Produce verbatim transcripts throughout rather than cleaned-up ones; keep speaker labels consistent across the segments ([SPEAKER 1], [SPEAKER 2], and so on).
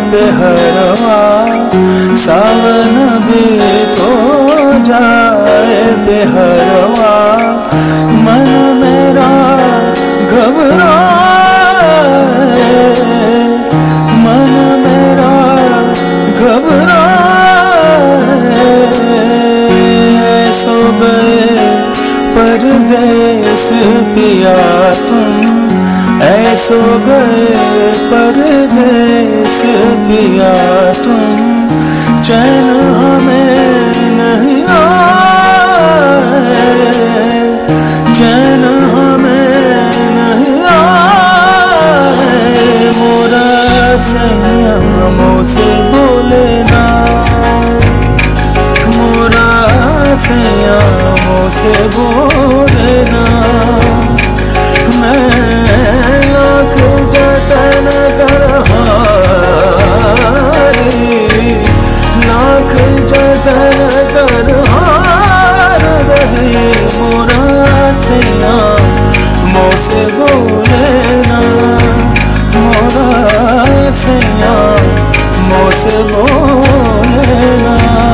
[SPEAKER 1] बेहरवा, सावन भी तो जाए बेहरवा, मन मेरा घबराए, मन मेरा घबराए। सो गए परदेस पिया तुम, ऐसो गए परदेस पिया तुम, चैन हमें नहीं आए, चैन हमें नहीं आए। मोरा संयमों से बोले ना, मोरा संयमों से बोले ना, मैं लाख जतन कर हारी, लाख जतन कर हार रही। मोरा संयमों से बोले ना, मोरा संयमों से बोले ना।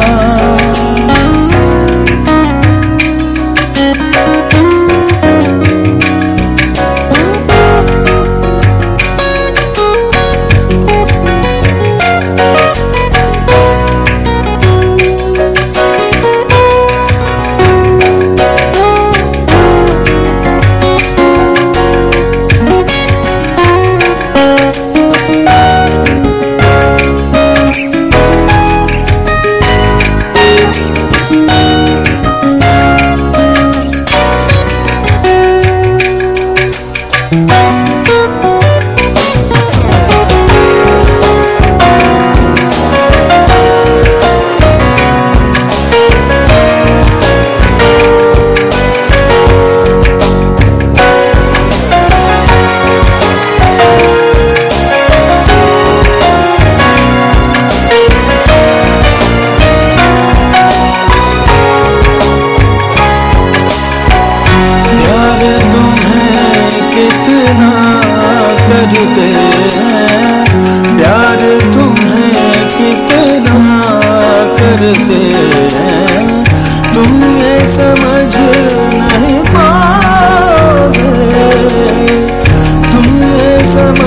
[SPEAKER 1] करते हैं प्यार तुम्हें कितना करते हैं, तुम ये समझ नहीं पाओगे, तुम ये समझ